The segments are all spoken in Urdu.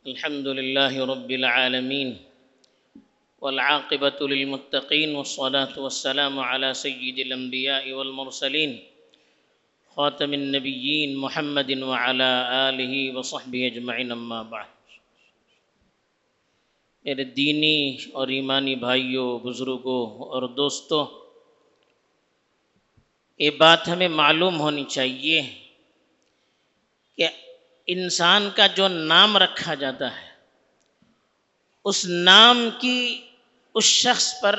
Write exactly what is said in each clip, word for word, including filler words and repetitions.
الحمد لله رب العالمين والعاقبة للمتقين والصلاة والسلام على سيد الأنبياء والمرسلين خاتم النبيين محمد وعلى آله وصحبه أجمعين اما بعد۔ میرے دینی اور ایمانی بھائیوں، بزرگوں اور دوستوں، یہ بات ہمیں معلوم ہونی چاہیے کہ انسان کا جو نام رکھا جاتا ہے اس نام کی اس شخص پر،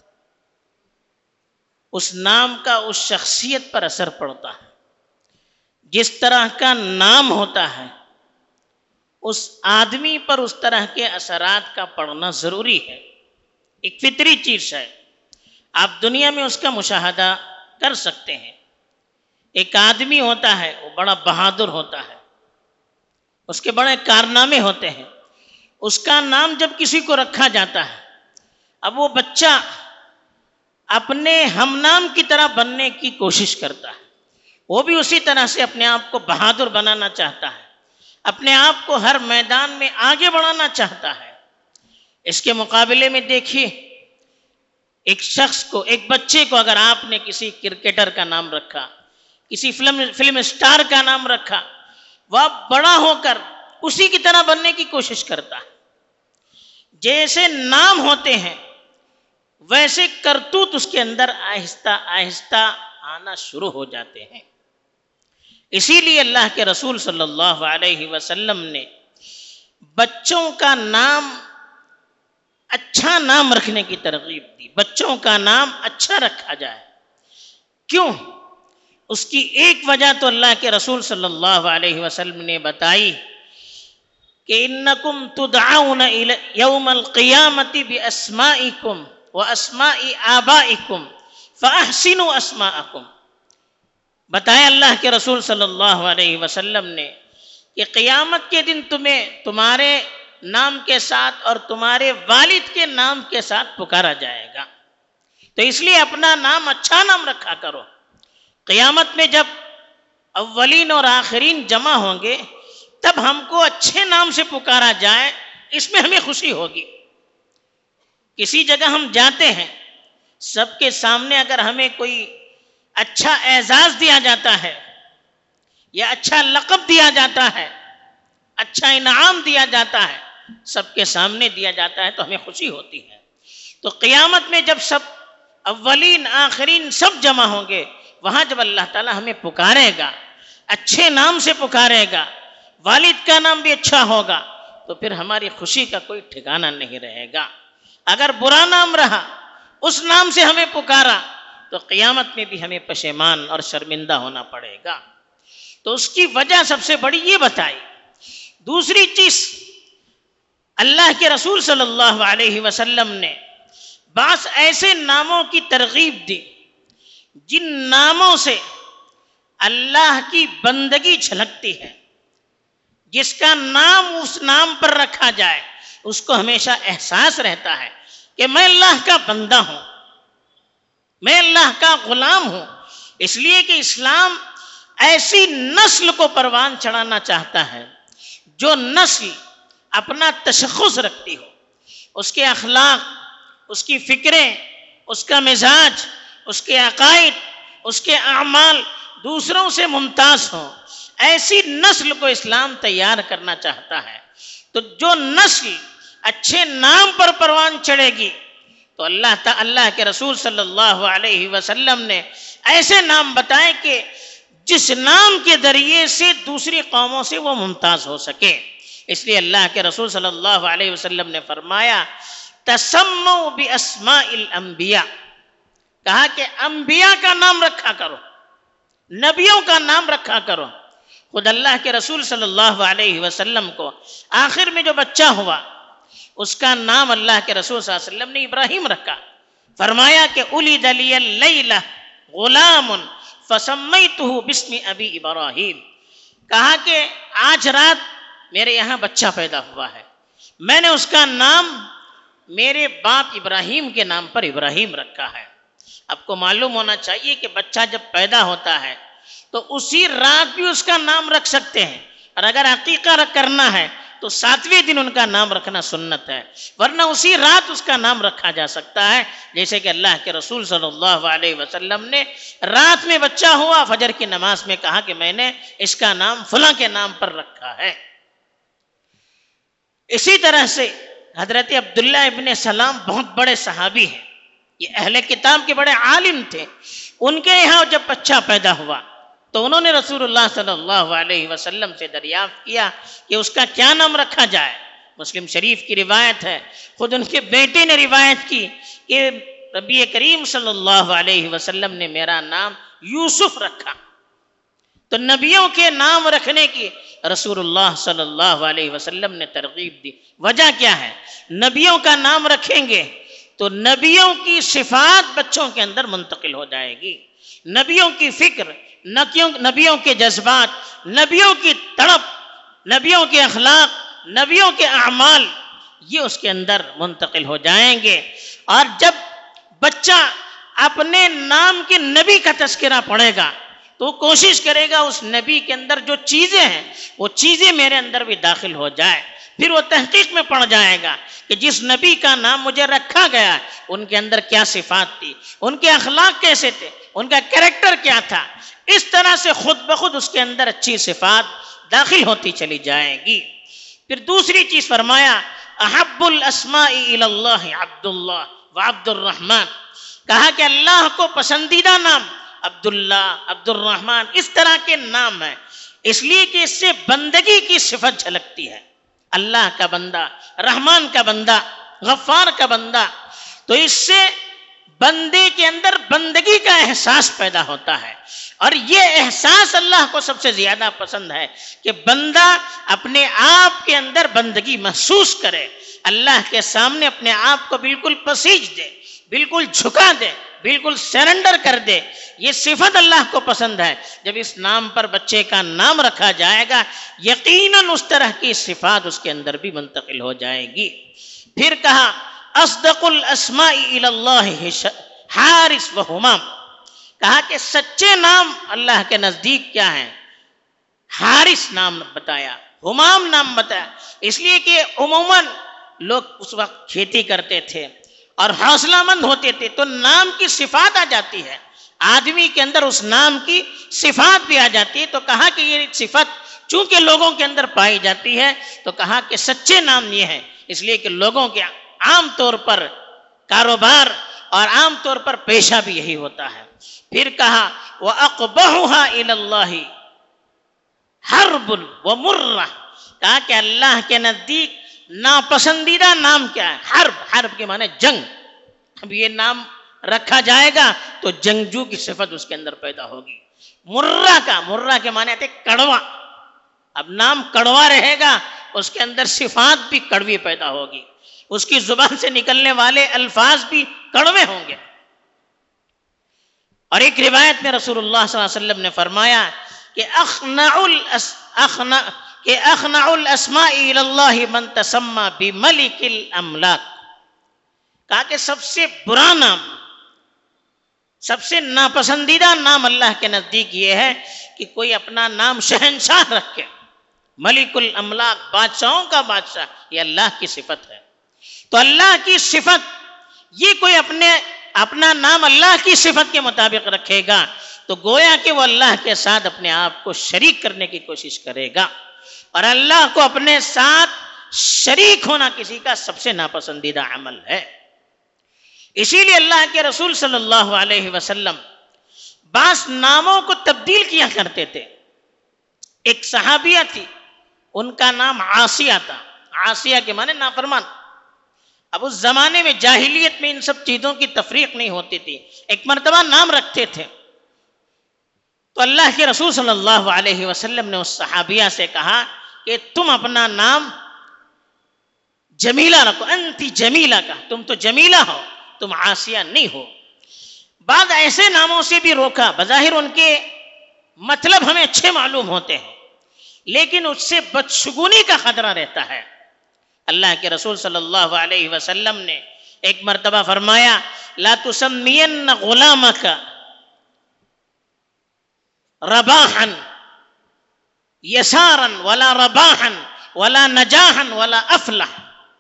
اس نام کا اس شخصیت پر اثر پڑتا ہے۔ جس طرح کا نام ہوتا ہے اس آدمی پر اس طرح کے اثرات کا پڑنا ضروری ہے، ایک فطری چیز ہے۔ آپ دنیا میں اس کا مشاہدہ کر سکتے ہیں۔ ایک آدمی ہوتا ہے، وہ بڑا بہادر ہوتا ہے، اس کے بڑے کارنامے ہوتے ہیں، اس کا نام جب کسی کو رکھا جاتا ہے، اب وہ بچہ اپنے ہم نام کی طرح بننے کی کوشش کرتا ہے، وہ بھی اسی طرح سے اپنے آپ کو بہادر بنانا چاہتا ہے، اپنے آپ کو ہر میدان میں آگے بڑھانا چاہتا ہے۔ اس کے مقابلے میں دیکھیے، ایک شخص کو، ایک بچے کو اگر آپ نے کسی کرکٹر کا نام رکھا، کسی فلم فلم سٹار کا نام رکھا، وہ بڑا ہو کر اسی کی طرح بننے کی کوشش کرتا ہے۔ جیسے نام ہوتے ہیں ویسے کرتوت اس کے اندر آہستہ آہستہ آنا شروع ہو جاتے ہیں۔ اسی لیے اللہ کے رسول صلی اللہ علیہ وسلم نے بچوں کا نام، اچھا نام رکھنے کی ترغیب دی۔ بچوں کا نام اچھا رکھا جائے۔ کیوں؟ اس کی ایک وجہ تو اللہ کے رسول صلی اللہ علیہ وسلم نے بتائی کہ انکم تدعون یوم القیامت باسمائکم واسماء آبائکم فاحسنوا اسماءکم۔ بتایا اللہ کے رسول صلی اللہ علیہ وسلم نے کہ قیامت کے دن تمہیں تمہارے نام کے ساتھ اور تمہارے والد کے نام کے ساتھ پکارا جائے گا، تو اس لیے اپنا نام اچھا نام رکھا کرو۔ قیامت میں جب اولین اور آخرین جمع ہوں گے تب ہم کو اچھے نام سے پکارا جائے، اس میں ہمیں خوشی ہوگی۔ کسی جگہ ہم جاتے ہیں، سب کے سامنے اگر ہمیں کوئی اچھا اعزاز دیا جاتا ہے یا اچھا لقب دیا جاتا ہے، اچھا انعام دیا جاتا ہے، سب کے سامنے دیا جاتا ہے تو ہمیں خوشی ہوتی ہے۔ تو قیامت میں جب سب اولین آخرین سب جمع ہوں گے، وہاں جب اللہ تعالیٰ ہمیں پکارے گا، اچھے نام سے پکارے گا، والد کا نام بھی اچھا ہوگا، تو پھر ہماری خوشی کا کوئی ٹھکانہ نہیں رہے گا۔ اگر برا نام رہا، اس نام سے ہمیں پکارا، تو قیامت میں بھی ہمیں پشیمان اور شرمندہ ہونا پڑے گا۔ تو اس کی وجہ سب سے بڑی یہ بتائی۔ دوسری چیز، اللہ کے رسول صلی اللہ علیہ وسلم نے بعض ایسے ناموں کی ترغیب دی جن ناموں سے اللہ کی بندگی جھلکتی ہے۔ جس کا نام اس نام پر رکھا جائے اس کو ہمیشہ احساس رہتا ہے کہ میں اللہ کا بندہ ہوں، میں اللہ کا غلام ہوں۔ اس لیے کہ اسلام ایسی نسل کو پروان چڑھانا چاہتا ہے جو نسل اپنا تشخص رکھتی ہو، اس کے اخلاق، اس کی فکریں، اس کا مزاج، اس کے عقائد، اس کے اعمال دوسروں سے ممتاز ہوں۔ ایسی نسل کو اسلام تیار کرنا چاہتا ہے۔ تو جو نسل اچھے نام پر پروان چڑھے گی تو اللہ تعالی اللہ کے رسول صلی اللہ علیہ وسلم نے ایسے نام بتائے کہ جس نام کے ذریعے سے دوسری قوموں سے وہ ممتاز ہو سکے۔ اس لیے اللہ کے رسول صلی اللہ علیہ وسلم نے فرمایا تسموا باسماء الانبیاء، کہا کہ انبیاء کا نام رکھا کرو، نبیوں کا نام رکھا کرو۔ خود اللہ کے رسول صلی اللہ علیہ وسلم کو آخر میں جو بچہ ہوا اس کا نام اللہ کے رسول صلی اللہ علیہ وسلم نے ابراہیم رکھا۔ فرمایا کہ اولد لی اللیلہ غلام فسمیتہ باسم ابی ابراہیم، کہا کہ آج رات میرے یہاں بچہ پیدا ہوا ہے، میں نے اس کا نام میرے باپ ابراہیم کے نام پر ابراہیم رکھا ہے۔ آپ کو معلوم ہونا چاہیے کہ بچہ جب پیدا ہوتا ہے تو اسی رات بھی اس کا نام رکھ سکتے ہیں، اور اگر عقیقہ کرنا ہے تو ساتویں دن ان کا نام رکھنا سنت ہے، ورنہ اسی رات اس کا نام رکھا جا سکتا ہے، جیسے کہ اللہ کے رسول صلی اللہ علیہ وسلم نے رات میں بچہ ہوا، فجر کی نماز میں کہا کہ میں نے اس کا نام فلاں کے نام پر رکھا ہے۔ اسی طرح سے حضرت عبداللہ ابن سلام بہت بڑے صحابی ہیں، یہ اہل کتاب کے بڑے عالم تھے، ان کے یہاں جب بچہ پیدا ہوا تو انہوں نے رسول اللہ صلی اللہ علیہ وسلم سے دریافت کیا کہ اس کا کیا نام رکھا جائے۔ مسلم شریف کی روایت ہے، خود ان کے بیٹے نے روایت کی کہ نبی کریم صلی اللہ علیہ وسلم نے میرا نام یوسف رکھا۔ تو نبیوں کے نام رکھنے کی رسول اللہ صلی اللہ علیہ وسلم نے ترغیب دی۔ وجہ کیا ہے؟ نبیوں کا نام رکھیں گے تو نبیوں کی صفات بچوں کے اندر منتقل ہو جائے گی، نبیوں کی فکر، نبیوں کے جذبات، نبیوں کی تڑپ، نبیوں کے اخلاق، نبیوں کے اعمال، یہ اس کے اندر منتقل ہو جائیں گے۔ اور جب بچہ اپنے نام کے نبی کا تذکرہ پڑھے گا تو کوشش کرے گا اس نبی کے اندر جو چیزیں ہیں وہ چیزیں میرے اندر بھی داخل ہو جائے، پھر وہ تحقیق میں پڑ جائے گا کہ جس نبی کا نام مجھے رکھا گیا ان کے اندر کیا صفات تھی، ان کے اخلاق کیسے تھے، ان کا کریکٹر کیا تھا۔ اس طرح سے خود بخود اس کے اندر اچھی صفات داخل ہوتی چلی جائیں گی۔ پھر دوسری چیز فرمایا احب الاسماء الی اللہ عبداللہ و عبد الرحمن، کہا کہ اللہ کو پسندیدہ نام عبداللہ، عبد الرحمن، اس طرح کے نام ہیں، اس لیے کہ اس سے بندگی کی صفت جھلکتی ہے، اللہ کا بندہ، رحمان کا بندہ، غفار کا بندہ، تو اس سے بندے کے اندر بندگی کا احساس پیدا ہوتا ہے، اور یہ احساس اللہ کو سب سے زیادہ پسند ہے کہ بندہ اپنے آپ کے اندر بندگی محسوس کرے، اللہ کے سامنے اپنے آپ کو بالکل پسیج دے، بالکل جھکا دے، بالکل سرنڈر کر دے۔ یہ صفت اللہ کو پسند ہے۔ جب اس نام پر بچے کا نام رکھا جائے گا یقیناً اس طرح کی صفات اس کے اندر بھی منتقل ہو جائے گی۔ پھر کہا اصدق الاسماء الی اللہ حارث و حمام، کہا کہ سچے نام اللہ کے نزدیک کیا ہیں؟ حارث نام بتایا، حمام نام بتایا، اس لیے کہ عموماً لوگ اس وقت کھیتی کرتے تھے اور حوصلہ مند ہوتے تھے تو نام کی صفات آ جاتی ہے، آدمی کے اندر اس نام کی صفات بھی آ جاتی ہے، تو کہا کہ یہ صفت چونکہ لوگوں کے اندر پائی جاتی ہے تو کہا کہ سچے نام یہ ہے، اس لیے کہ لوگوں کے عام طور پر کاروبار اور عام طور پر پیشہ بھی یہی ہوتا ہے۔ پھر کہا وَأَقْبَحُهَا إِلَى اللَّهِ حَرْبٌ وَمُرَّةٌ، کہا کہ اللہ کے نزدیک ناپسندیدہ نام کیا ہے؟ حرب، حرب کے معنی جنگ۔ اب یہ نام رکھا جائے گا تو جنگجو کی صفت اس کے اندر پیدا ہوگی۔ مرہ کا، مرہ کے معنی آتے کڑوا، اب نام کڑوا رہے گا اس کے اندر صفات بھی کڑوی پیدا ہوگی، اس کی زبان سے نکلنے والے الفاظ بھی کڑوے ہوں گے۔ اور ایک روایت میں رسول اللہ صلی اللہ علیہ وسلم نے فرمایا کہ اخنع الاس اخنع کہ اخنع الاسماء الی اللہ من تسمى بملک الاملاک، کہا کہ سب سے برا نام، سب سے ناپسندیدہ نام اللہ کے نزدیک یہ ہے کہ کوئی اپنا نام شہنشاہ رکھے، ملک الاملاک، بادشاہوں کا بادشاہ، یہ اللہ کی صفت ہے۔ تو اللہ کی صفت یہ کوئی اپنے اپنا نام اللہ کی صفت کے مطابق رکھے گا تو گویا کہ وہ اللہ کے ساتھ اپنے آپ کو شریک کرنے کی کوشش کرے گا، اور اللہ کو اپنے ساتھ شریک ہونا کسی کا سب سے ناپسندیدہ عمل ہے۔ اسی لیے اللہ کے رسول صلی اللہ علیہ وسلم بعض ناموں کو تبدیل کیا کرتے تھے۔ ایک صحابیہ تھی، ان کا نام عاصیہ تھا، عاصیہ کے معنی نافرمان۔ اب اس زمانے میں جاہلیت میں ان سب چیزوں کی تفریق نہیں ہوتی تھی، ایک مرتبہ نام رکھتے تھے تو اللہ کے رسول صلی اللہ علیہ وسلم نے اس صحابیہ سے کہا کہ تم اپنا نام جمیلہ رکھو، انتی جمیلہ کا، تم تو جمیلہ ہو، تم عاصیہ نہیں ہو۔ بعض ایسے ناموں سے بھی روکا، بظاہر ان کے مطلب ہمیں اچھے معلوم ہوتے ہیں لیکن اس سے بدشگونی کا خطرہ رہتا ہے۔ اللہ کے رسول صلی اللہ علیہ وسلم نے ایک مرتبہ فرمایا لا تسمین غلامک رباحا یسارا ولا رباحا ولا نجاحن ولا افلح،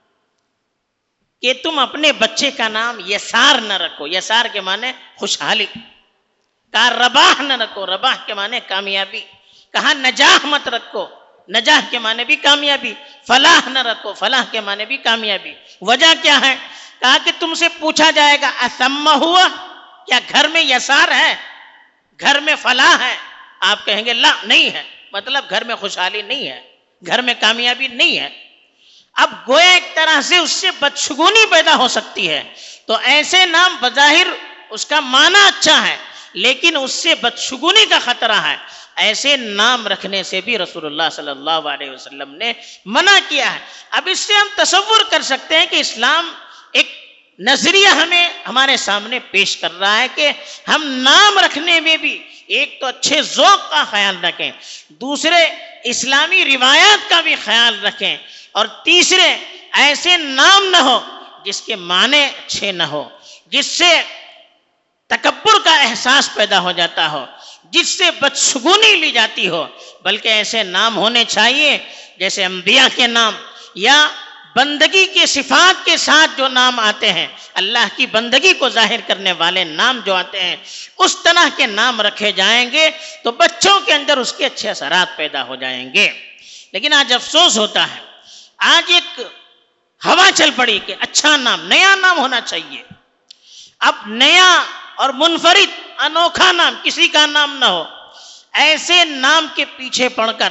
کہ تم اپنے بچے کا نام یسار نہ رکھو، یسار کے معنی خوشحالی، کہا رباح نہ رکھو، رباح کے معنی کامیابی، کہا نجاح مت رکھو، نجاح کے معنی بھی کامیابی، فلاح نہ رکھو، فلاح کے معنی بھی کامیابی۔ وجہ کیا ہے؟ کہا کہ تم سے پوچھا جائے گا اسمہ ہوا، کیا گھر میں یسار ہے، گھر میں فلاح ہے؟ آپ کہیں گے لا، نہیں ہے، مطلب گھر میں خوشحالی نہیں ہے، گھر میں کامیابی نہیں ہے۔ اب گویا ایک طرح سے اس سے بدشگونی پیدا ہو سکتی ہے، تو ایسے نام بظاہر اس کا معنی اچھا ہے لیکن اس سے بدشگونی کا خطرہ ہے، ایسے نام رکھنے سے بھی رسول اللہ صلی اللہ علیہ وسلم نے منع کیا ہے۔ اب اس سے ہم تصور کر سکتے ہیں کہ اسلام ایک نظریہ ہمیں ہمارے سامنے پیش کر رہا ہے کہ ہم نام رکھنے میں بھی ایک تو اچھے ذوق کا خیال رکھیں، دوسرے اسلامی روایات کا بھی خیال رکھیں، اور تیسرے ایسے نام نہ ہو جس کے معنی اچھے نہ ہو، جس سے تکبر کا احساس پیدا ہو جاتا ہو، جس سے بدشگونی لی جاتی ہو، بلکہ ایسے نام ہونے چاہیے جیسے انبیاء کے نام یا بندگی کے صفات کے ساتھ جو نام آتے ہیں، اللہ کی بندگی کو ظاہر کرنے والے نام جو آتے ہیں، اس طرح کے نام رکھے جائیں گے تو بچوں کے اندر اس کے اچھے اثرات پیدا ہو جائیں گے۔ لیکن آج افسوس ہوتا ہے، آج ایک ہوا چل پڑی کہ اچھا نام، نیا نام ہونا چاہیے، اب نیا اور منفرد انوکھا نام، کسی کا نام نہ ہو، ایسے نام کے پیچھے پڑ کر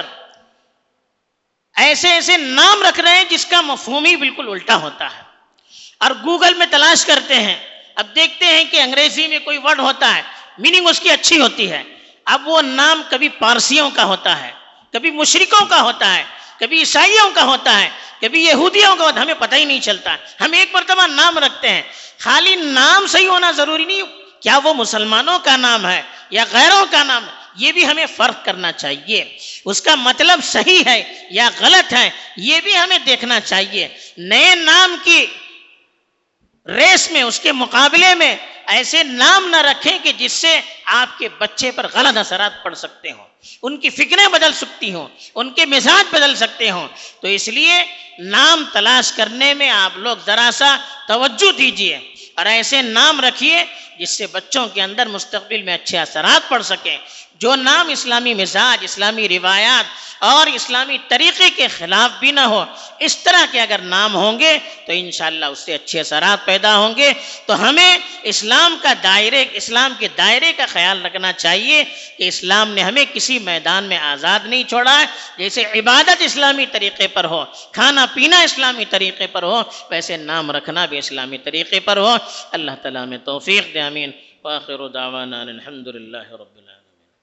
ایسے ایسے نام رکھ رہے ہیں جس کا مفہوم ہی بالکل الٹا ہوتا ہے، اور گوگل میں تلاش کرتے ہیں، اب دیکھتے ہیں کہ انگریزی میں کوئی ورڈ ہوتا ہے، میننگ اس کی اچھی ہوتی ہے، اب وہ نام کبھی پارسیوں کا ہوتا ہے، کبھی مشرکوں کا ہوتا ہے، کبھی عیسائیوں کا ہوتا ہے، کبھی یہودیوں کا ہوتا ہے، ہمیں پتہ ہی نہیں چلتا۔ ہم ایک مرتبہ نام رکھتے ہیں، خالی نام صحیح ہونا ضروری نہیں، کیا وہ مسلمانوں کا نام ہے یا غیروں کا نام ہے، یہ بھی ہمیں فرق کرنا چاہیے، اس کا مطلب صحیح ہے یا غلط ہے یہ بھی ہمیں دیکھنا چاہیے۔ نئے نام کی ریس میں، اس کے مقابلے میں ایسے نام نہ رکھیں کہ جس سے آپ کے بچے پر غلط اثرات پڑ سکتے ہوں، ان کی فکریں بدل سکتی ہوں، ان کے مزاج بدل سکتے ہوں، تو اس لیے نام تلاش کرنے میں آپ لوگ ذرا سا توجہ دیجئے اور ایسے نام رکھیے جس سے بچوں کے اندر مستقبل میں اچھے اثرات پڑ سکیں۔ جو نام اسلامی مزاج، اسلامی روایات اور اسلامی طریقے کے خلاف بھی نہ ہو، اس طرح کے اگر نام ہوں گے تو انشاءاللہ اس سے اچھے اثرات پیدا ہوں گے۔ تو ہمیں اسلام کا دائرے اسلام کے دائرے کا خیال رکھنا چاہیے کہ اسلام نے ہمیں کسی میدان میں آزاد نہیں چھوڑا ہے، جیسے عبادت اسلامی طریقے پر ہو، کھانا پینا اسلامی طریقے پر ہو، ویسے نام رکھنا بھی اسلامی طریقے پر ہو۔ اللہ تعالیٰ میں توفیق دے، آمین۔ وآخر دعوانا الحمدللہ رب العالمین۔